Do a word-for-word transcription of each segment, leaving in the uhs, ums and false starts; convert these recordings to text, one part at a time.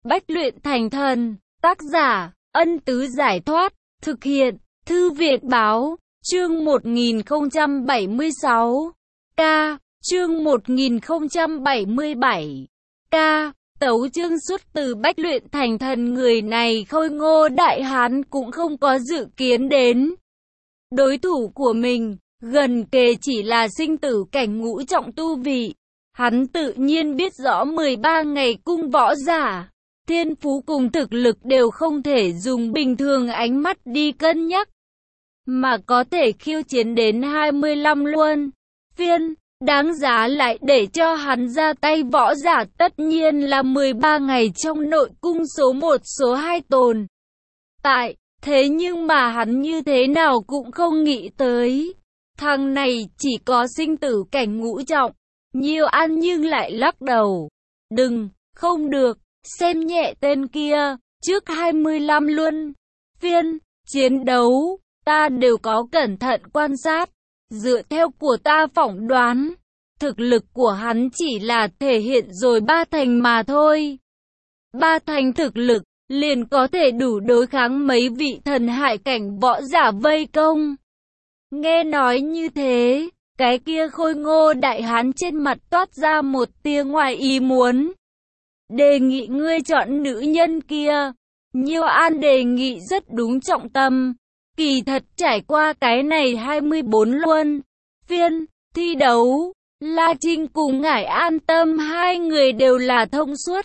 Bách luyện thành thần. Tác giả, Ân Tứ Giải Thoát. Thực hiện, Thư viện Báo. Chương một nghìn không trăm bảy mươi sáu. K. Chương một nghìn không trăm bảy mươi bảy. K. Tấu chương xuất từ Bách luyện thành thần. Người này Khôi Ngô Đại Hán cũng không có dự kiến đến. Đối thủ của mình, gần kề chỉ là sinh tử cảnh ngũ trọng tu vị. Hắn tự nhiên biết rõ mười ba ngày cung võ giả, thiên phú cùng thực lực đều không thể dùng bình thường ánh mắt đi cân nhắc, mà có thể khiêu chiến đến hai mươi lăm luân phiên. Đáng giá lại để cho hắn ra tay võ giả tất nhiên là mười ba ngày trong nội cung số một số hai tồn tại. Thế nhưng mà hắn như thế nào cũng không nghĩ tới, thằng này chỉ có sinh tử cảnh ngũ trọng. Nhiêu An nhưng lại lắc đầu. Đừng, không được, xem nhẹ tên kia, trước hai mươi lăm luân phiên chiến đấu, ta đều có cẩn thận quan sát. Dựa theo của ta phỏng đoán, thực lực của hắn chỉ là thể hiện rồi ba thành mà thôi. Ba thành thực lực, liền có thể đủ đối kháng mấy vị thần hải cảnh võ giả vây công. Nghe nói như thế, cái kia Khôi Ngô Đại Hán trên mặt toát ra một tia ngoài ý muốn. Đề nghị ngươi chọn nữ nhân kia. Nhiêu An đề nghị rất đúng trọng tâm. Kỳ thật trải qua cái này hai mươi bốn luân phiên thi đấu, La Trinh cùng Ngải An Tâm hai người đều là thông suốt.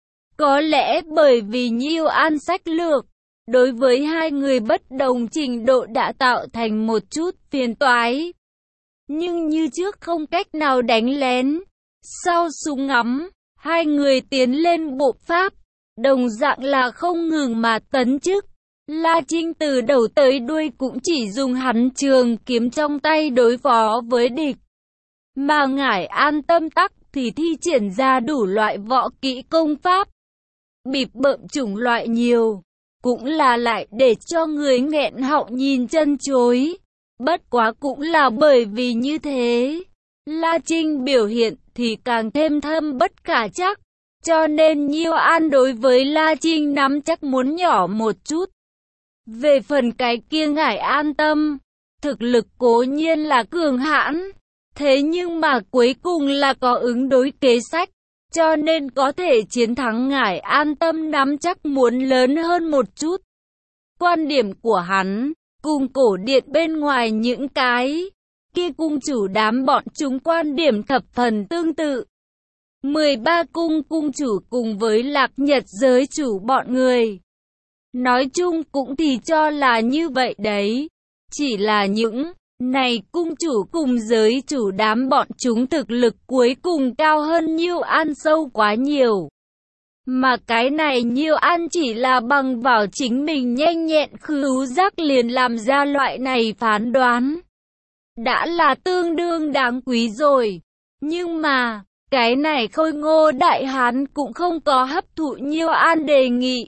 Có lẽ bởi vì Nhiêu An sách lược đối với hai người bất đồng trình độ đã tạo thành một chút phiền toái. Nhưng như trước không cách nào đánh lén. Sau súng ngắm, hai người tiến lên bộ pháp, đồng dạng là không ngừng mà tấn chức. La Trinh từ đầu tới đuôi cũng chỉ dùng hắn trường kiếm trong tay đối phó với địch. Mà Ngải An Tâm tắc thì thi triển ra đủ loại võ kỹ công pháp. Bịp bợm chủng loại nhiều, cũng là lại để cho người nghẹn họng nhìn chân chối. Bất quá cũng là bởi vì như thế, La Trinh biểu hiện thì càng thêm thâm bất khả chắc. Cho nên Nhiêu An đối với La Trinh nắm chắc muốn nhỏ một chút. Về phần cái kia Ngải An Tâm, thực lực cố nhiên là cường hãn. Thế nhưng mà cuối cùng là có ứng đối kế sách. Cho nên có thể chiến thắng Ngải An Tâm nắm chắc muốn lớn hơn một chút. Quan điểm của hắn cùng cổ điện bên ngoài những cái kia cung chủ đám bọn chúng quan điểm thập phần tương tự. mười ba cung cung chủ cùng với Lạc Nhật giới chủ bọn người, nói chung cũng thì cho là như vậy đấy. Chỉ là những này cung chủ cùng giới chủ đám bọn chúng thực lực cuối cùng cao hơn Nhiêu An sâu quá nhiều. Mà cái này Nhiêu An chỉ là bằng vào chính mình nhanh nhẹn khứu giác liền làm ra loại này phán đoán, đã là tương đương đáng quý rồi. Nhưng mà, cái này Khôi Ngô Đại Hán cũng không có hấp thụ Nhiêu An đề nghị.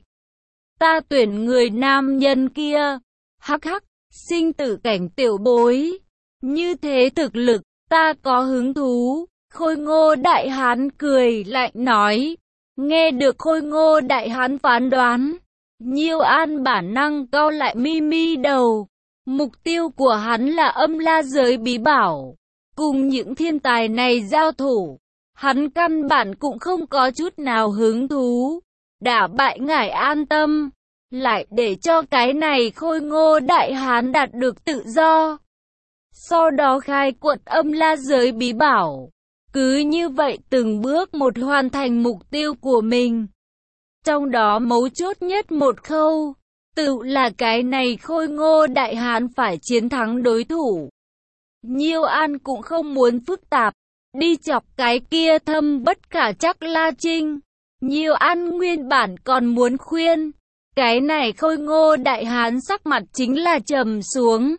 Ta tuyển người nam nhân kia. Hắc hắc, sinh tử cảnh tiểu bối. Như thế thực lực, ta có hứng thú. Khôi Ngô Đại Hán cười lạnh nói. Nghe được Khôi Ngô Đại Hán phán đoán, Nhiêu An bản năng cau lại mi mi đầu. Mục tiêu của hắn là Âm La giới bí bảo. Cùng những thiên tài này giao thủ, hắn căn bản cũng không có chút nào hứng thú. Đả bại Ngải An Tâm, lại để cho cái này Khôi Ngô Đại Hán đạt được tự do. Sau đó khai quật Âm La giới bí bảo. Cứ như vậy từng bước một hoàn thành mục tiêu của mình. Trong đó mấu chốt nhất một khâu, tự là cái này Khôi Ngô Đại Hán phải chiến thắng đối thủ. Nhiêu An cũng không muốn phức tạp, đi chọc cái kia thâm bất khả chắc La Trinh. Nhiêu An nguyên bản còn muốn khuyên, cái này Khôi Ngô Đại Hán sắc mặt chính là trầm xuống.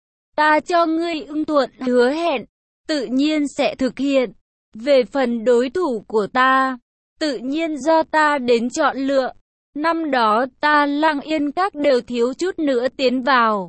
Ta cho ngươi ưng thuận hứa hẹn, tự nhiên sẽ thực hiện. Về phần đối thủ của ta, tự nhiên do ta đến chọn lựa. Năm đó ta Lăng Yên Các đều thiếu chút nữa tiến vào.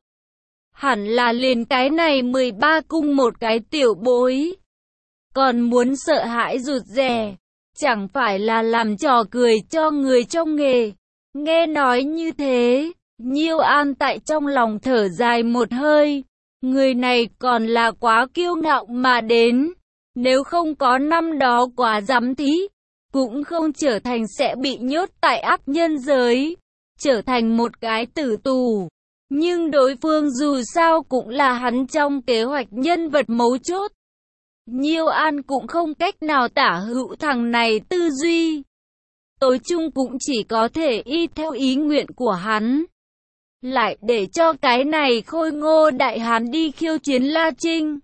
Hẳn là liền cái này mười ba cung một cái tiểu bối, còn muốn sợ hãi rụt rè. chẳng phải là làm trò cười cho người trong nghề. Nghe nói như thế, Nhiêu An tại trong lòng thở dài một hơi. Người này còn là quá kiêu ngạo mà đến. Nếu không có năm đó quá dám thí, cũng không trở thành sẽ bị nhốt tại ác nhân giới, trở thành một cái tử tù. Nhưng đối phương dù sao cũng là hắn trong kế hoạch nhân vật mấu chốt. Nhiêu An cũng không cách nào tả hữu thằng này tư duy. Tối chung cũng chỉ có thể y theo ý nguyện của hắn. Lại để cho cái này khôi ngô đại hán đi khiêu chiến La Trinh.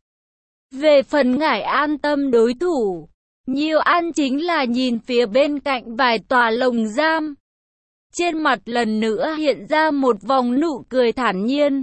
Về phần Ngải An Tâm đối thủ, Nhiêu An chính là nhìn phía bên cạnh vài tòa lồng giam. Trên mặt lần nữa hiện ra một vòng nụ cười thản nhiên.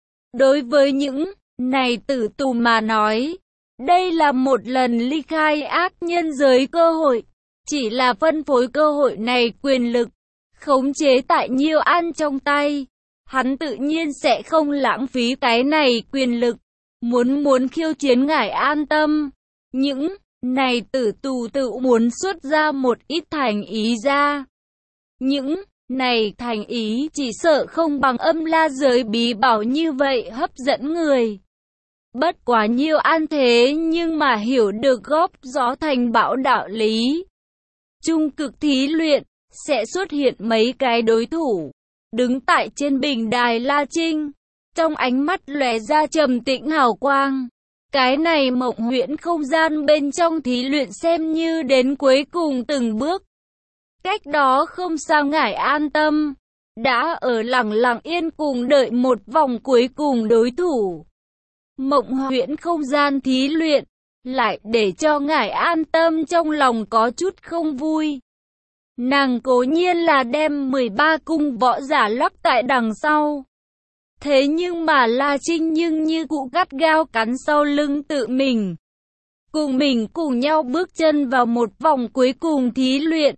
Đối với những này tử tù mà nói, đây là một lần ly khai ác nhân giới cơ hội. Chỉ là phân phối cơ hội này quyền lực, khống chế tại Nhiêu An trong tay. Hắn tự nhiên sẽ không lãng phí cái này quyền lực. Muốn muốn khiêu chiến Ngải An Tâm. Những này tử tù tự muốn xuất ra một ít thành ý ra. Những này thành ý chỉ sợ không bằng Âm La giới bí bảo như vậy hấp dẫn người. Bất quá Nhiêu An thế nhưng mà hiểu được góp gió thành bão đạo lý. Trung cực thí luyện, sẽ xuất hiện mấy cái đối thủ. Đứng tại trên bình đài La Trinh, trong ánh mắt lóe ra trầm tĩnh hào quang. Cái này mộng huyễn không gian bên trong thí luyện xem như đến cuối cùng từng bước. Cách đó không sao Ngải An Tâm, đã ở lặng lặng yên cùng đợi một vòng cuối cùng đối thủ. Mộng huyễn không gian thí luyện, lại để cho Ngải An Tâm trong lòng có chút không vui. Nàng cố nhiên là đem mười ba cung võ giả lắp tại đằng sau. Thế nhưng mà La Trinh nhưng như cụ gắt gao cắn sau lưng tự mình. Cùng mình cùng nhau bước chân vào một vòng cuối cùng thí luyện.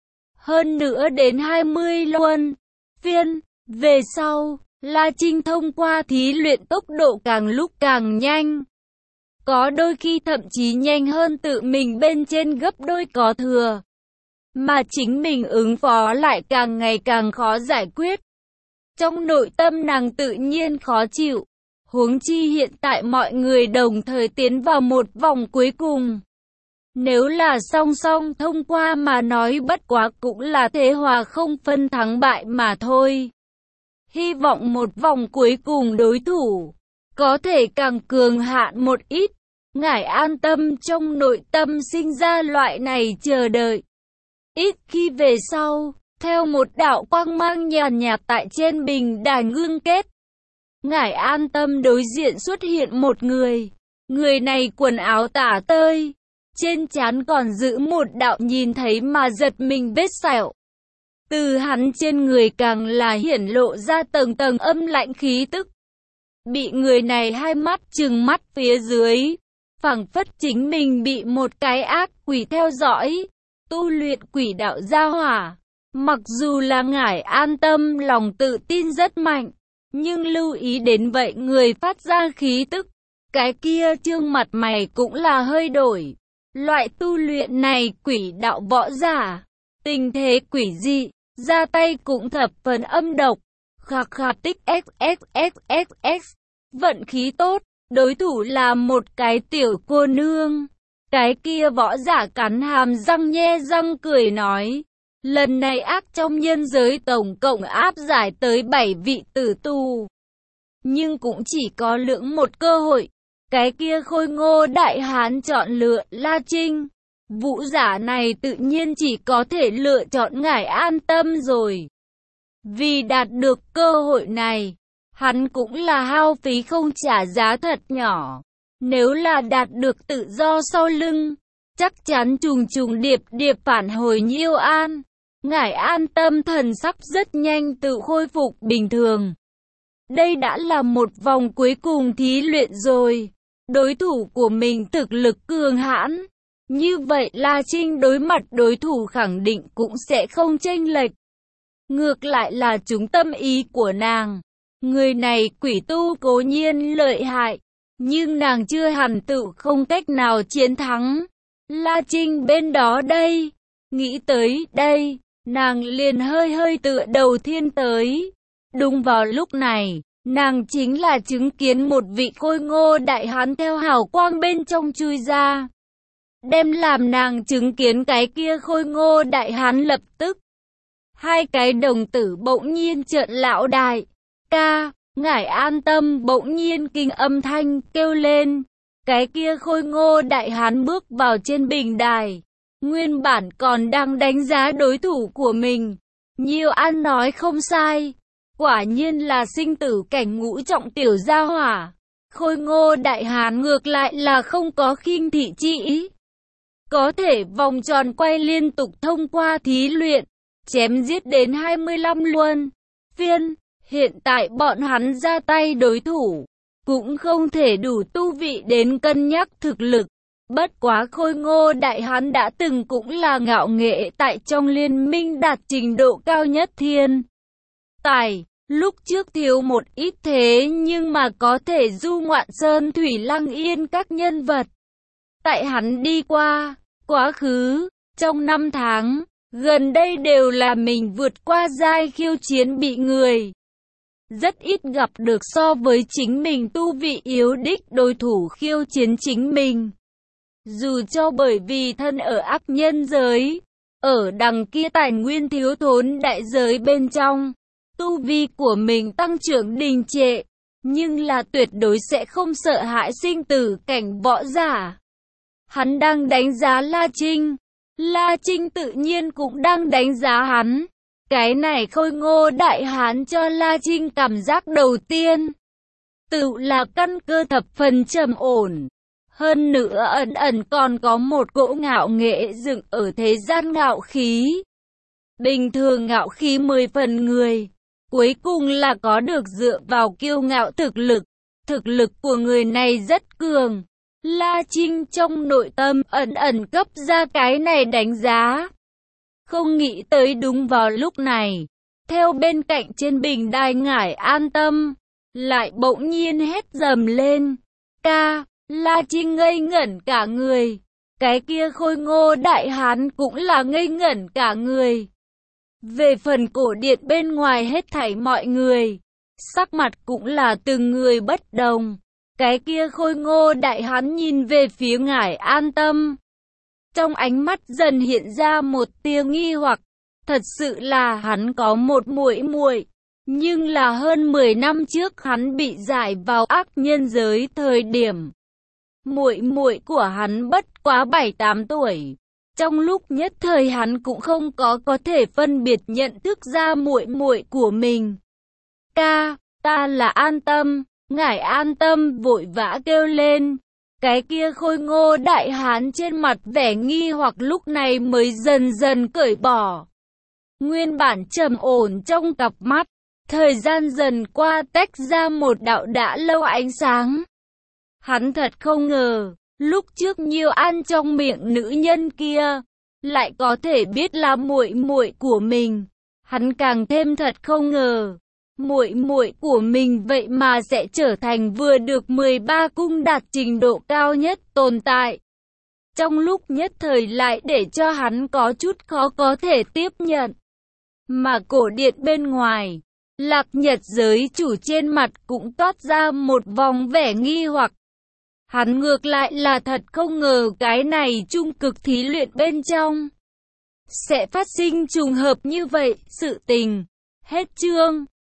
Hơn nữa đến hai mươi luân phiên, về sau, La Trinh thông qua thí luyện tốc độ càng lúc càng nhanh. Có đôi khi thậm chí nhanh hơn tự mình bên trên gấp đôi có thừa. Mà chính mình ứng phó lại càng ngày càng khó giải quyết. Trong nội tâm nàng tự nhiên khó chịu. Huống chi hiện tại mọi người đồng thời tiến vào một vòng cuối cùng. Nếu là song song thông qua mà nói bất quá cũng là thế hòa không phân thắng bại mà thôi. Hy vọng một vòng cuối cùng đối thủ có thể càng cường hạn một ít. Ngải An Tâm trong nội tâm sinh ra loại này chờ đợi. Ít khi về sau, theo một đạo quang mang nhàn nhạt tại trên bình đài ngưng kết, Ngải An Tâm đối diện xuất hiện một người. Người này quần áo tả tơi, trên trán còn giữ một đạo nhìn thấy mà giật mình vết sẹo. Từ hắn trên người càng là hiển lộ ra tầng tầng âm lạnh khí tức. Bị người này hai mắt trừng mắt phía dưới, phảng phất chính mình bị một cái ác quỷ theo dõi. Tu luyện quỷ đạo gia hỏa. Mặc dù là Ngải An Tâm lòng tự tin rất mạnh, nhưng lưu ý đến vậy người phát ra khí tức, cái kia trương mặt mày cũng là hơi đổi. Loại tu luyện này quỷ đạo võ giả, tình thế quỷ dị, ra tay cũng thập phần âm độc. Khạc khạc tích xxxxx, vận khí tốt, đối thủ là một cái tiểu cô nương. Cái kia võ giả cắn hàm răng nhe răng cười nói, lần này ác trong nhân giới tổng cộng áp giải tới bảy vị tử tù. Nhưng cũng chỉ có lưỡng một cơ hội. Cái kia khôi ngô đại hán chọn lựa La Trinh. Vũ giả này tự nhiên chỉ có thể lựa chọn Ngải An Tâm rồi. Vì đạt được cơ hội này, hắn cũng là hao phí không trả giá thật nhỏ. Nếu là đạt được tự do sau lưng, chắc chắn trùng trùng điệp điệp phản hồi Nhiêu An. Ngải An Tâm thần sắc rất nhanh tự khôi phục bình thường. Đây đã là một vòng cuối cùng thí luyện rồi. Đối thủ của mình thực lực cường hãn. Như vậy La Trinh đối mặt đối thủ khẳng định cũng sẽ không chênh lệch. Ngược lại là trúng tâm ý của nàng. Người này quỷ tu cố nhiên lợi hại, nhưng nàng chưa hẳn tự không cách nào chiến thắng La Trinh bên đó đây. Nghĩ tới đây, nàng liền hơi hơi tựa đầu thiên tới. Đúng vào lúc này, nàng chính là chứng kiến một vị khôi ngô đại hán theo hào quang bên trong chui ra. Đem làm nàng chứng kiến cái kia khôi ngô đại hán lập tức. Hai cái đồng tử bỗng nhiên trợn lão đại. Ca, ngài an tâm, bỗng nhiên kinh âm thanh kêu lên. Cái kia khôi ngô đại hán bước vào trên bình đài. Nguyên bản còn đang đánh giá đối thủ của mình. Nhiêu An nói không sai. Quả nhiên là sinh tử cảnh ngũ trọng tiểu gia hỏa. Khôi ngô đại hán ngược lại là không có khinh thị chi ý. Có thể vòng tròn quay liên tục thông qua thí luyện. Chém giết đến hai mươi lăm luân phiên. Hiện tại bọn hắn ra tay đối thủ. Cũng không thể đủ tu vị đến cân nhắc thực lực. Bất quá khôi ngô đại hán đã từng cũng là ngạo nghệ tại trong liên minh đạt trình độ cao nhất thiên tài. Lúc trước thiếu một ít thế nhưng mà có thể du ngoạn sơn thủy lăng yên các nhân vật. Tại hắn đi qua, quá khứ, trong năm tháng, gần đây đều là mình vượt qua giai khiêu chiến bị người. Rất ít gặp được so với chính mình tu vị yếu đích đối thủ khiêu chiến chính mình. Dù cho bởi vì thân ở ác nhân giới, ở đằng kia tài nguyên thiếu thốn đại giới bên trong, tu vi của mình tăng trưởng đình trệ, nhưng là tuyệt đối sẽ không sợ hãi sinh tử cảnh võ giả. Hắn đang đánh giá La Trinh, La Trinh tự nhiên cũng đang đánh giá hắn. Cái này khôi ngô đại hán cho La Trinh cảm giác đầu tiên, tự là căn cơ thập phần trầm ổn. Hơn nữa ẩn ẩn còn có một cỗ ngạo nghệ dựng ở thế gian ngạo khí. Bình thường ngạo khí mười phần người, cuối cùng là có được dựa vào kiêu ngạo thực lực. Thực lực của người này rất cường. La Trinh trong nội tâm ẩn ẩn cấp ra cái này đánh giá. Không nghĩ tới đúng vào lúc này, theo bên cạnh trên bình đài ngải an tâm, lại bỗng nhiên hét dầm lên. Ca! La Trinh ngây ngẩn cả người. Cái kia khôi ngô đại hán cũng là ngây ngẩn cả người. Về phần cổ điện bên ngoài hết thảy mọi người, sắc mặt cũng là từng người bất đồng. Cái kia khôi ngô đại hán nhìn về phía ngải an tâm. Trong ánh mắt dần hiện ra một tia nghi hoặc. Thật sự là hắn có một muội muội, nhưng là hơn mười năm trước hắn bị giải vào ác nhân giới thời điểm. Muội muội của hắn bất quá bảy tám tuổi. Trong lúc nhất thời hắn cũng không có có thể phân biệt nhận thức ra muội muội của mình. Ca, ta là An Tâm. Ngải An Tâm vội vã kêu lên. Cái kia khôi ngô đại hán trên mặt vẻ nghi hoặc lúc này mới dần dần cởi bỏ. Nguyên bản trầm ổn trong cặp mắt, thời gian dần qua tách ra một đạo đã lâu ánh sáng. Hắn thật không ngờ, lúc trước Nhiêu An trong miệng nữ nhân kia, lại có thể biết là muội muội của mình. Hắn càng thêm thật không ngờ, muội muội của mình vậy mà sẽ trở thành vừa được mười ba cung đạt trình độ cao nhất tồn tại. Trong lúc nhất thời lại để cho hắn có chút khó có thể tiếp nhận. Mà cổ điện bên ngoài, Lạc Nhật giới chủ trên mặt cũng toát ra một vòng vẻ nghi hoặc. Hắn ngược lại là thật không ngờ cái này trung cực thí luyện bên trong sẽ phát sinh trùng hợp như vậy. Sự tình hết chương.